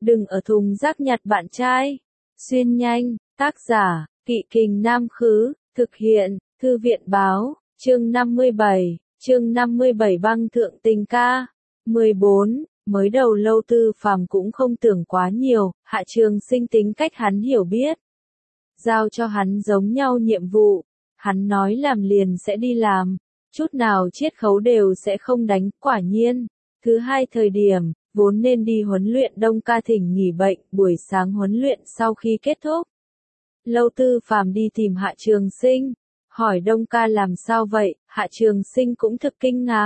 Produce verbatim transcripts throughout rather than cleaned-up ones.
Đừng ở thùng rác nhặt bạn trai. Xuyên nhanh, tác giả, Kỵ Kình Nam Khứ, thực hiện, Thư viện Báo, chương năm mươi bảy, chương năm mươi bảy băng thượng tình ca. mười bốn, mới đầu Lâu Tư Phàm cũng không tưởng quá nhiều, Hạ Trường Sinh tính cách hắn hiểu biết. Giao cho hắn giống nhau nhiệm vụ, hắn nói làm liền sẽ đi làm, chút nào chiết khấu đều sẽ không đánh, quả nhiên. Thứ hai thời điểm, vốn nên đi huấn luyện Đông Ca thỉnh nghỉ bệnh, buổi sáng huấn luyện sau khi kết thúc. Lâu Tư Phàm đi tìm Hạ Trường Sinh, hỏi Đông Ca làm sao vậy, Hạ Trường Sinh cũng thực kinh ngạc.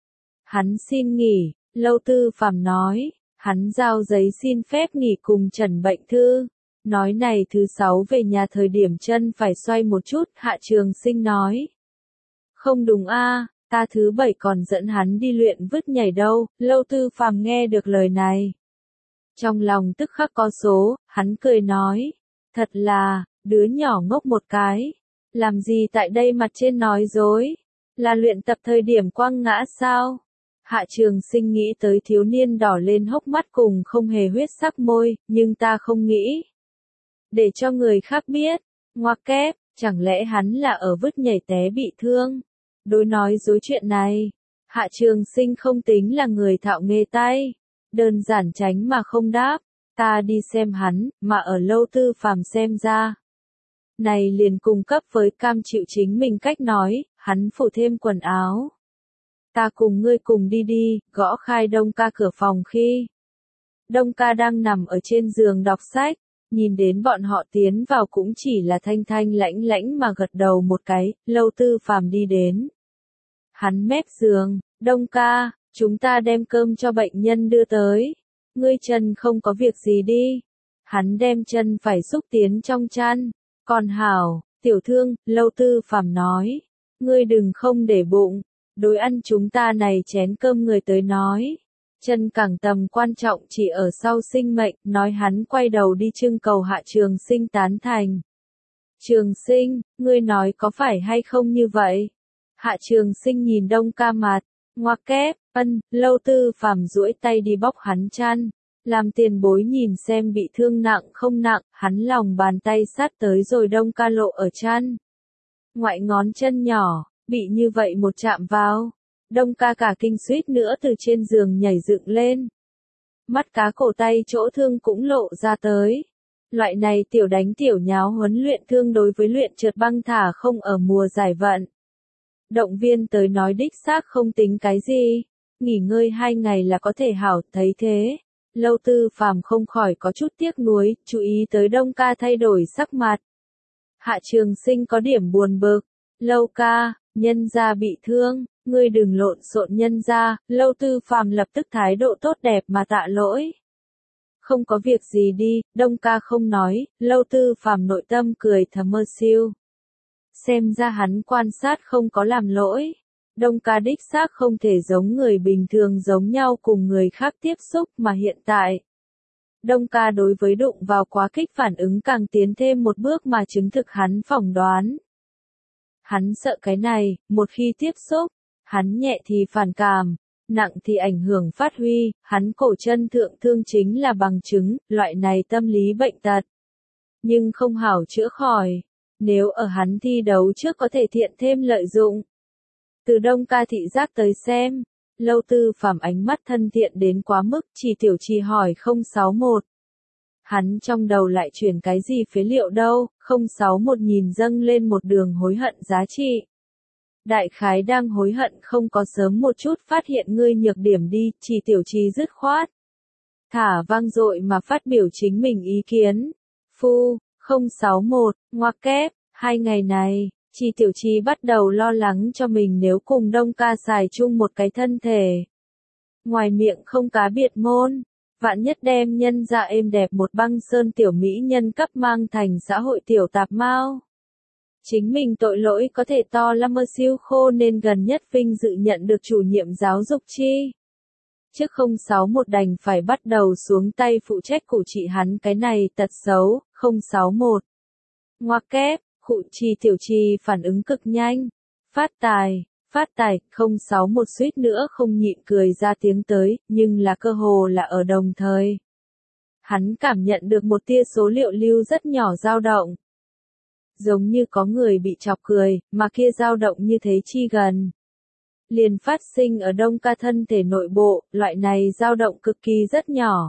Hắn xin nghỉ, Lâu Tư Phàm nói, hắn giao giấy xin phép nghỉ cùng Trần bệnh thư. Nói này thứ sáu về nhà thời điểm chân phải xoay một chút, Hạ Trường Sinh nói. Không đúng a, ta thứ bảy còn dẫn hắn đi luyện vứt nhảy đâu. Lâu Tư Phàm nghe được lời này, trong lòng tức khắc có số, hắn cười nói, thật là, đứa nhỏ ngốc một cái, làm gì tại đây mặt trên nói dối, là luyện tập thời điểm quăng ngã sao? Hạ Trường Sinh nghĩ tới thiếu niên đỏ lên hốc mắt cùng không hề huyết sắc môi, nhưng ta không nghĩ để cho người khác biết. Ngoặc kép, chẳng lẽ hắn là ở vứt nhảy té bị thương? Đối nói dối chuyện này, Hạ Trường Sinh không tính là người thạo nghề tay, đơn giản tránh mà không đáp. Ta đi xem hắn, mà ở Lâu Tư Phàm xem ra, này liền cung cấp với cam chịu chính mình cách nói, hắn phủ thêm quần áo. Ta cùng ngươi cùng đi đi, gõ khai Đông Ca cửa phòng khi Đông Ca đang nằm ở trên giường đọc sách, nhìn đến bọn họ tiến vào cũng chỉ là thanh thanh lãnh lãnh mà gật đầu một cái. Lâu Tư Phàm đi đến hắn mép giường, Đông Ca, chúng ta đem cơm cho bệnh nhân đưa tới, ngươi chân không có việc gì đi. Hắn đem chân phải xúc tiến trong chăn, còn hảo, tiểu thương, Lâu Tư Phàm nói, ngươi đừng không để bụng, đối ăn chúng ta này chén cơm người tới nói, chân càng tầm quan trọng chỉ ở sau sinh mệnh. Nói hắn quay đầu đi trưng cầu Hạ Trường Sinh tán thành. Trường Sinh, ngươi nói có phải hay không như vậy? Hạ Trường Sinh nhìn Đông Ca mặt, ngoặc kép, ân. Lâu Tư Phàm duỗi tay đi bóc hắn chăn, làm tiền bối nhìn xem bị thương nặng không nặng. Hắn lòng bàn tay sát tới rồi Đông Ca lộ ở chăn, ngoại ngón chân nhỏ, bị như vậy một chạm vào, Đông Ca cả kinh suýt nữa từ trên giường nhảy dựng lên. Mắt cá cổ tay chỗ thương cũng lộ ra tới. Loại này tiểu đánh tiểu nháo huấn luyện thương đối với luyện trượt băng thả không ở mùa giải vận động viên tới nói đích xác không tính cái gì. Nghỉ ngơi hai ngày là có thể hảo. Thấy thế, Lâu Tư Phàm không khỏi có chút tiếc nuối, chú ý tới Đông Ca thay đổi sắc mặt. Hạ Trường Sinh có điểm buồn bực. Lâu ca, nhân gia bị thương, ngươi đừng lộn xộn nhân gia. Lâu Tư Phàm lập tức thái độ tốt đẹp mà tạ lỗi. Không có việc gì đi, Đông Ca không nói. Lâu Tư Phàm nội tâm cười thầm mơ siêu. Xem ra hắn quan sát không có làm lỗi. Đông Ca đích xác không thể giống người bình thường giống nhau cùng người khác tiếp xúc, mà hiện tại Đông Ca đối với đụng vào quá kích phản ứng càng tiến thêm một bước mà chứng thực hắn phỏng đoán. Hắn sợ cái này, một khi tiếp xúc, hắn nhẹ thì phản cảm, nặng thì ảnh hưởng phát huy. Hắn cổ chân thượng thương chính là bằng chứng, loại này tâm lý bệnh tật, nhưng không hảo chữa khỏi. Nếu ở hắn thi đấu trước có thể thiện thêm lợi dụng. Từ Đông Ca thị giác tới xem, Lâu Tư Phàm ánh mắt thân thiện đến quá mức. Chỉ tiểu trì hỏi không sáu một. Hắn trong đầu lại chuyển cái gì phế liệu đâu. Không sáu một nhìn dâng lên một đường hối hận giá trị. Đại khái đang hối hận không có sớm một chút phát hiện ngươi nhược điểm đi. Chỉ tiểu trì dứt khoát, thả vang dội mà phát biểu chính mình ý kiến. Phu, không sáu một, ngoặc kép, hai ngày này, Chỉ tiểu trì bắt đầu lo lắng cho mình nếu cùng Đông Ca xài chung một cái thân thể. Ngoài miệng không cá biệt môn, vạn nhất đem nhân ra êm đẹp một băng sơn tiểu mỹ nhân cấp mang thành xã hội tiểu tạp mao. Chính mình tội lỗi có thể to lắm mơ siêu khô nên gần nhất vinh dự nhận được chủ nhiệm giáo dục chi. Trước không sáu một đành phải bắt đầu xuống tay phụ trách cụ trị hắn cái này tật xấu. Không sáu một. Ngoặc kép, cụ trì tiểu trì phản ứng cực nhanh. Phát tài, phát tài. Không sáu một suýt nữa không nhịn cười ra tiếng tới, nhưng là cơ hồ là ở đồng thời. Hắn cảm nhận được một tia số liệu lưu rất nhỏ dao động. Giống như có người bị chọc cười, mà kia dao động như thế chi gần. Liền phát sinh ở Đông Ca thân thể nội bộ, loại này dao động cực kỳ rất nhỏ.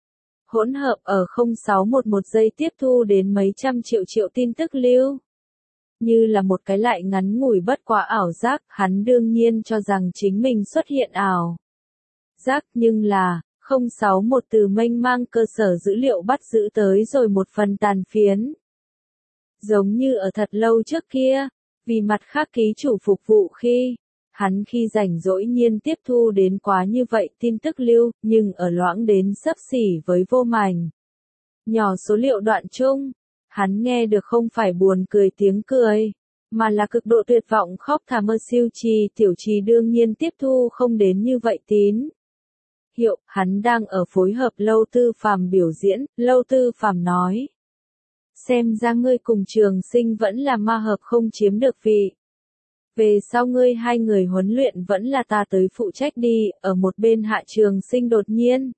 Hỗn hợp ở không phẩy sáu một một giây tiếp thu đến mấy trăm triệu triệu tin tức lưu. Như là một cái lại ngắn ngủi bất quá ảo giác, hắn đương nhiên cho rằng chính mình xuất hiện ảo giác, nhưng là, không phẩy sáu một từ mênh mang cơ sở dữ liệu bắt giữ tới rồi một phần tàn phiến. Giống như ở thật lâu trước kia, vì mặt khác ký chủ phục vụ khi, hắn khi rảnh rỗi nhiên tiếp thu đến quá như vậy tin tức lưu, nhưng ở loãng đến xấp xỉ với vô mảnh. Nhỏ số liệu đoạn chung, hắn nghe được không phải buồn cười tiếng cười, mà là cực độ tuyệt vọng khóc thà mơ siêu trì tiểu trì đương nhiên tiếp thu không đến như vậy tín. Hiệu, hắn đang ở phối hợp Lâu Tư Phàm biểu diễn, Lâu Tư Phàm nói. Xem ra ngươi cùng Trường Sinh vẫn là ma hợp không chiếm được vị. Về sau ngươi hai người huấn luyện vẫn là ta tới phụ trách đi, ở một bên Hạ Trường Sinh đột nhiên.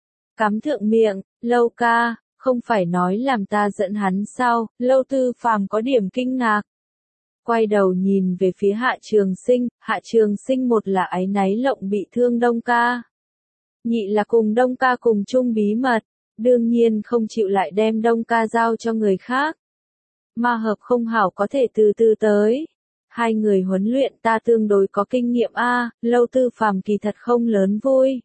Cắm thượng miệng, Lâu ca, không phải nói làm ta dẫn hắn sao, Lâu Tư Phàm có điểm kinh ngạc. Quay đầu nhìn về phía Hạ Trường Sinh, Hạ Trường Sinh một là áy náy lộng bị thương Đông ca. Nhị là cùng Đông ca cùng chung bí mật, đương nhiên không chịu lại đem Đông ca giao cho người khác. Ma hợp không hảo có thể từ từ tới. Hai người huấn luyện ta tương đối có kinh nghiệm a, Lâu Tư Phàm kỳ thật không lớn vui.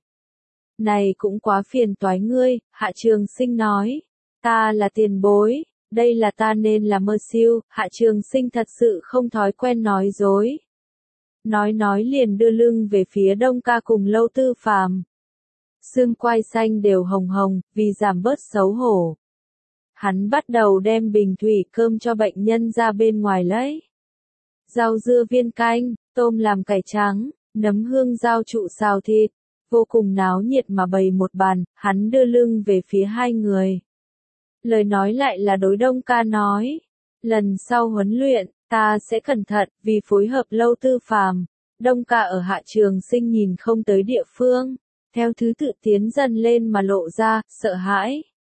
Này cũng quá phiền toái ngươi, Hạ Trường Sinh nói. Ta là tiền bối, đây là ta nên là mơ siêu, Hạ Trường Sinh thật sự không thói quen nói dối. Nói nói liền đưa lưng về phía Đông ca cùng Lâu Tư Phàm. Xương quai xanh đều hồng hồng, vì giảm bớt xấu hổ. Hắn bắt đầu đem bình thủy cơm cho bệnh nhân ra bên ngoài lấy. Rau dưa viên canh, tôm làm cải trắng, nấm hương rau trụ xào thịt, vô cùng náo nhiệt mà bày một bàn, hắn đưa lưng về phía hai người. Lời nói lại là đối Đông ca nói, lần sau huấn luyện, ta sẽ cẩn thận, vì phối hợp Lâu Tư Phàm. Đông ca ở Hạ Trường Sinh nhìn không tới địa phương, theo thứ tự tiến dần lên mà lộ ra, sợ hãi.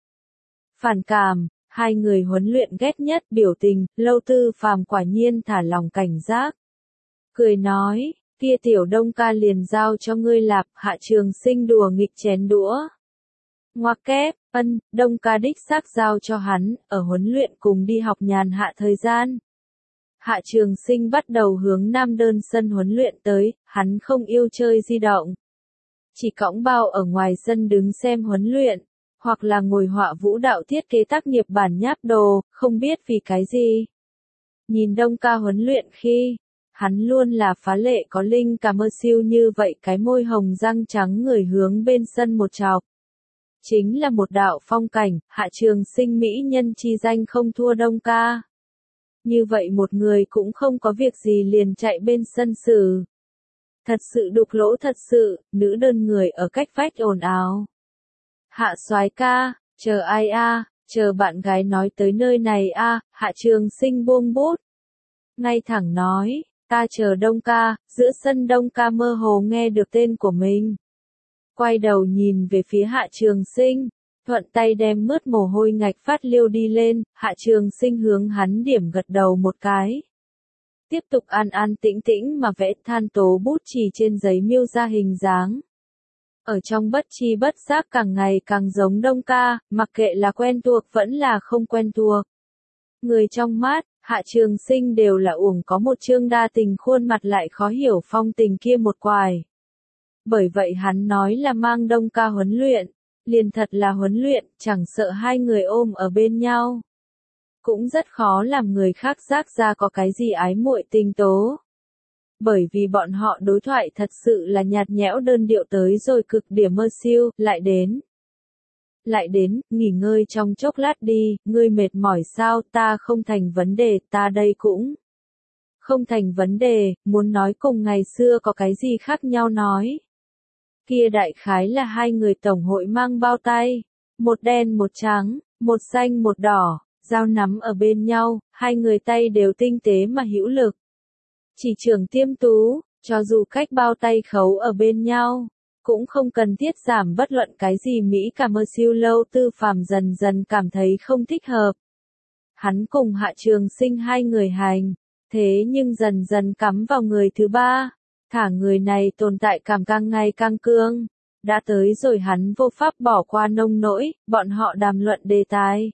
Phản cảm, hai người huấn luyện ghét nhất biểu tình, Lâu Tư Phàm quả nhiên thả lòng cảnh giác. Cười nói, kia tiểu Đông ca liền giao cho ngươi lạp, Hạ Trường Sinh đùa nghịch chén đũa. Ngoặc kép, ân, Đông ca đích xác giao cho hắn, ở huấn luyện cùng đi học nhàn hạ thời gian. Hạ Trường Sinh bắt đầu hướng Nam đơn sân huấn luyện tới, hắn không yêu chơi di động. Chỉ cõng bao ở ngoài sân đứng xem huấn luyện, hoặc là ngồi họa vũ đạo thiết kế tác nghiệp bản nháp đồ, không biết vì cái gì. Nhìn Đông ca huấn luyện khi, hắn luôn là phá lệ có linh cả mơ siêu như vậy cái môi hồng răng trắng người hướng bên sân một chọc. Chính là một đạo phong cảnh, Hạ Trường Sinh mỹ nhân chi danh không thua Đông ca. Như vậy một người cũng không có việc gì liền chạy bên sân xử. Thật sự đục lỗ thật sự, nữ đơn người ở cách vách ồn ào. Hạ soái ca, chờ ai a, chờ bạn gái nói tới nơi này a, Hạ Trường Sinh buông bút. Ngay thẳng nói, ta chờ Đông ca, giữa sân Đông ca mơ hồ nghe được tên của mình. Quay đầu nhìn về phía Hạ Trường Sinh, thuận tay đem mướt mồ hôi ngạch phát liêu đi lên, Hạ Trường Sinh hướng hắn điểm gật đầu một cái. Tiếp tục an an tĩnh tĩnh mà vẽ than tố bút chì trên giấy miêu ra hình dáng. Ở trong bất chi bất giác càng ngày càng giống Đông ca, mặc kệ là quen thuộc vẫn là không quen thuộc. Người trong mắt, Hạ Trường Sinh đều là uổng có một chương đa tình khuôn mặt lại khó hiểu phong tình kia một quài. Bởi vậy hắn nói là mang Đông ca huấn luyện, liền thật là huấn luyện, chẳng sợ hai người ôm ở bên nhau. Cũng rất khó làm người khác giác ra có cái gì ái muội tình tố. Bởi vì bọn họ đối thoại thật sự là nhạt nhẽo đơn điệu tới rồi cực điểm mơ siêu, lại đến. Lại đến, nghỉ ngơi trong chốc lát đi, ngươi mệt mỏi sao, ta không thành vấn đề, ta đây cũng. Không thành vấn đề, muốn nói cùng ngày xưa có cái gì khác nhau nói. Kia đại khái là hai người tổng hội mang bao tay, một đen một trắng, một xanh một đỏ, dao nắm ở bên nhau, hai người tay đều tinh tế mà hữu lực. Chỉ trưởng tiêm tú, cho dù cách bao tay khấu ở bên nhau, cũng không cần thiết giảm bất luận cái gì Mỹ cảm ơn siêu Lâu Tư Phàm dần dần cảm thấy không thích hợp. Hắn cùng Hạ Trường Sinh hai người hành, thế nhưng dần dần cắm vào người thứ ba, thả người này tồn tại cảm càng ngày càng cương, đã tới rồi hắn vô pháp bỏ qua nông nỗi, bọn họ đàm luận đề tài.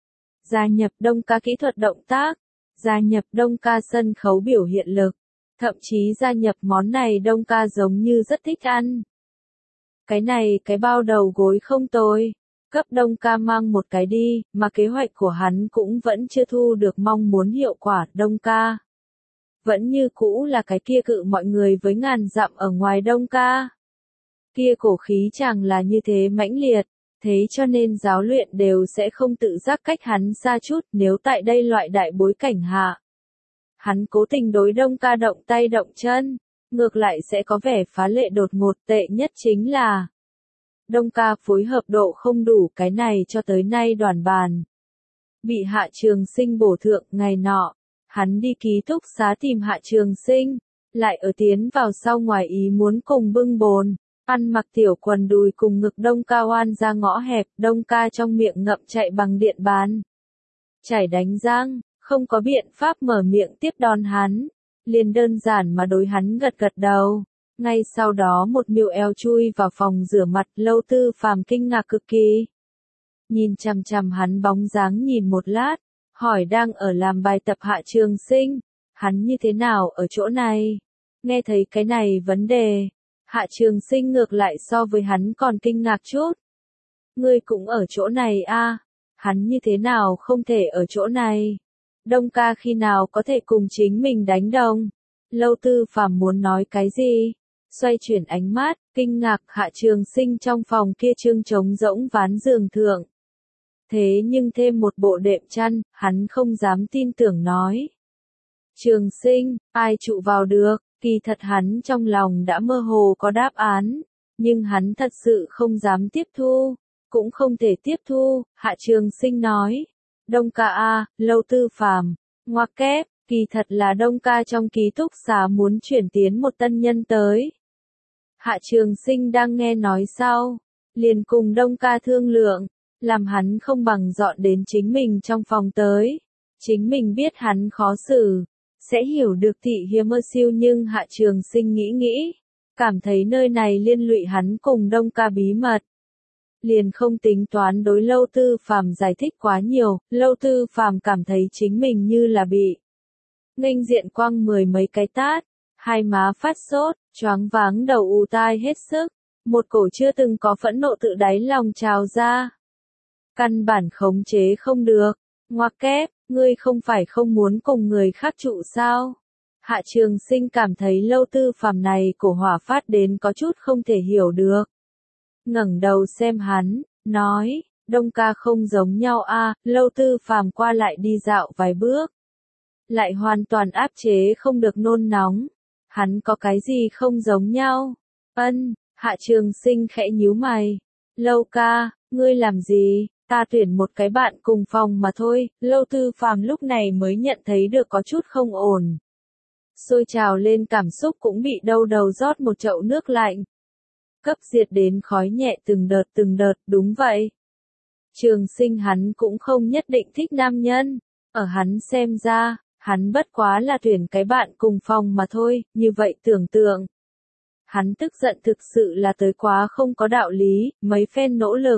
Gia nhập Đông ca kỹ thuật động tác, gia nhập Đông ca sân khấu biểu hiện lực, thậm chí gia nhập món này Đông ca giống như rất thích ăn. Cái này cái bao đầu gối không tồi, cấp Đông ca mang một cái đi, mà kế hoạch của hắn cũng vẫn chưa thu được mong muốn hiệu quả. Đông ca vẫn như cũ là cái kia cự mọi người với ngàn dặm ở ngoài Đông ca. Kia cổ khí chẳng là như thế mãnh liệt, thế cho nên giáo luyện đều sẽ không tự giác cách hắn xa chút. Nếu tại đây loại đại bối cảnh hạ, hắn cố tình đối Đông ca động tay động chân, ngược lại sẽ có vẻ phá lệ đột ngột. Tệ nhất chính là Đông ca phối hợp độ không đủ, cái này cho tới nay đoàn bàn bị Hạ Trường Sinh bổ thượng. Ngày nọ, hắn đi ký túc xá tìm Hạ Trường Sinh, lại ở tiến vào sau ngoài ý muốn cùng bưng bồn, ăn mặc tiểu quần đùi cùng ngực Đông ca oan ra ngõ hẹp. Đông ca trong miệng ngậm chạy bằng điện bàn chảy đánh răng, không có biện pháp mở miệng tiếp đón hắn, liền đơn giản mà đối hắn gật gật đầu. Ngay sau đó một miêu eo chui vào phòng rửa mặt. Lâu Tư Phàm kinh ngạc cực kỳ, nhìn chằm chằm hắn bóng dáng nhìn một lát, hỏi đang ở làm bài tập Hạ Trường Sinh, hắn như thế nào ở chỗ này? Nghe thấy cái này vấn đề, Hạ Trường Sinh ngược lại so với hắn còn kinh ngạc chút. Ngươi cũng ở chỗ này a? À? Hắn như thế nào không thể ở chỗ này? Đông ca khi nào có thể cùng chính mình đánh đồng? Lâu Tư Phàm muốn nói cái gì? Xoay chuyển ánh mắt, kinh ngạc Hạ Trường Sinh trong phòng kia trương trống rỗng ván giường thượng. Thế nhưng thêm một bộ đệm chăn, hắn không dám tin tưởng nói. Trường Sinh, ai trụ vào được? Kỳ thật hắn trong lòng đã mơ hồ có đáp án, nhưng hắn thật sự không dám tiếp thu, cũng không thể tiếp thu. Hạ Trường Sinh nói, Đông ca a, Lâu Tư Phàm, ngoặc kép, kỳ thật là Đông ca trong ký túc xá muốn chuyển tiến một tân nhân tới. Hạ Trường Sinh đang nghe nói sau, liền cùng Đông ca thương lượng, làm hắn không bằng dọn đến chính mình trong phòng tới. Chính mình biết hắn khó xử, sẽ hiểu được thị hiếm mơ siêu, nhưng Hạ Trường Sinh nghĩ nghĩ, cảm thấy nơi này liên lụy hắn cùng Đông ca bí mật, liền không tính toán đối Lâu Tư Phàm giải thích quá nhiều. Lâu Tư Phàm cảm thấy chính mình như là bị nghênh diện quăng mười mấy cái tát, hai má phát sốt, choáng váng đầu ù tai hết sức, một cổ chưa từng có phẫn nộ tự đáy lòng trào ra. Căn bản khống chế không được, ngoặc kép, ngươi không phải không muốn cùng người khác trụ sao? Hạ Trường Sinh cảm thấy Lâu Tư Phàm này cổ hỏa phát đến có chút không thể hiểu được. Ngẩng đầu xem hắn, nói, Đông ca không giống nhau a. À. Lâu Tư Phàm qua lại đi dạo vài bước, lại hoàn toàn áp chế không được nôn nóng. Hắn có cái gì không giống nhau? Ân, Hạ Trường Sinh khẽ nhíu mày. Lâu ca, ngươi làm gì? Ta tuyển một cái bạn cùng phòng mà thôi. Lâu Tư Phàm lúc này mới nhận thấy được có chút không ổn. Sôi trào lên cảm xúc cũng bị đâu đầu rót một chậu nước lạnh. Cấp diệt đến khói nhẹ từng đợt từng đợt. Đúng vậy. Trường Sinh hắn cũng không nhất định thích nam nhân. Ở hắn xem ra, hắn bất quá là tuyển cái bạn cùng phòng mà thôi. Như vậy tưởng tượng, hắn tức giận thực sự là tới quá không có đạo lý. Mấy phen nỗ lực,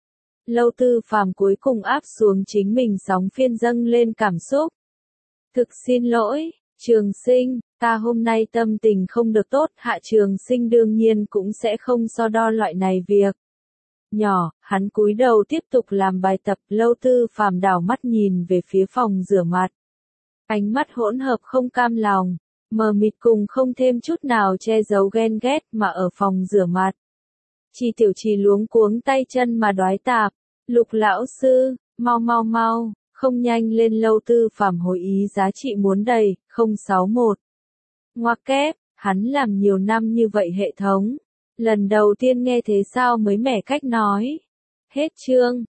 Lâu Tư Phàm cuối cùng áp xuống chính mình sóng phiên dâng lên cảm xúc. Thực xin lỗi, Trường Sinh, ta hôm nay tâm tình không được tốt. Hạ Trường Sinh đương nhiên cũng sẽ không so đo loại này việc nhỏ, hắn cúi đầu tiếp tục làm bài tập. Lâu Tư Phàm đảo mắt nhìn về phía phòng rửa mặt, ánh mắt hỗn hợp không cam lòng, mờ mịt cùng không thêm chút nào che giấu ghen ghét. Mà ở phòng rửa mặt, Chi Tiểu Trì luống cuống tay chân mà đoái tạp. Lục lão sư, mau mau mau, không nhanh lên. Lâu Tư Phàm hồi ý giá trị muốn đầy. Không sáu một. Ngoặc kép, hắn làm nhiều năm như vậy hệ thống, lần đầu tiên nghe thế sao mới mẻ cách nói. Hết chương.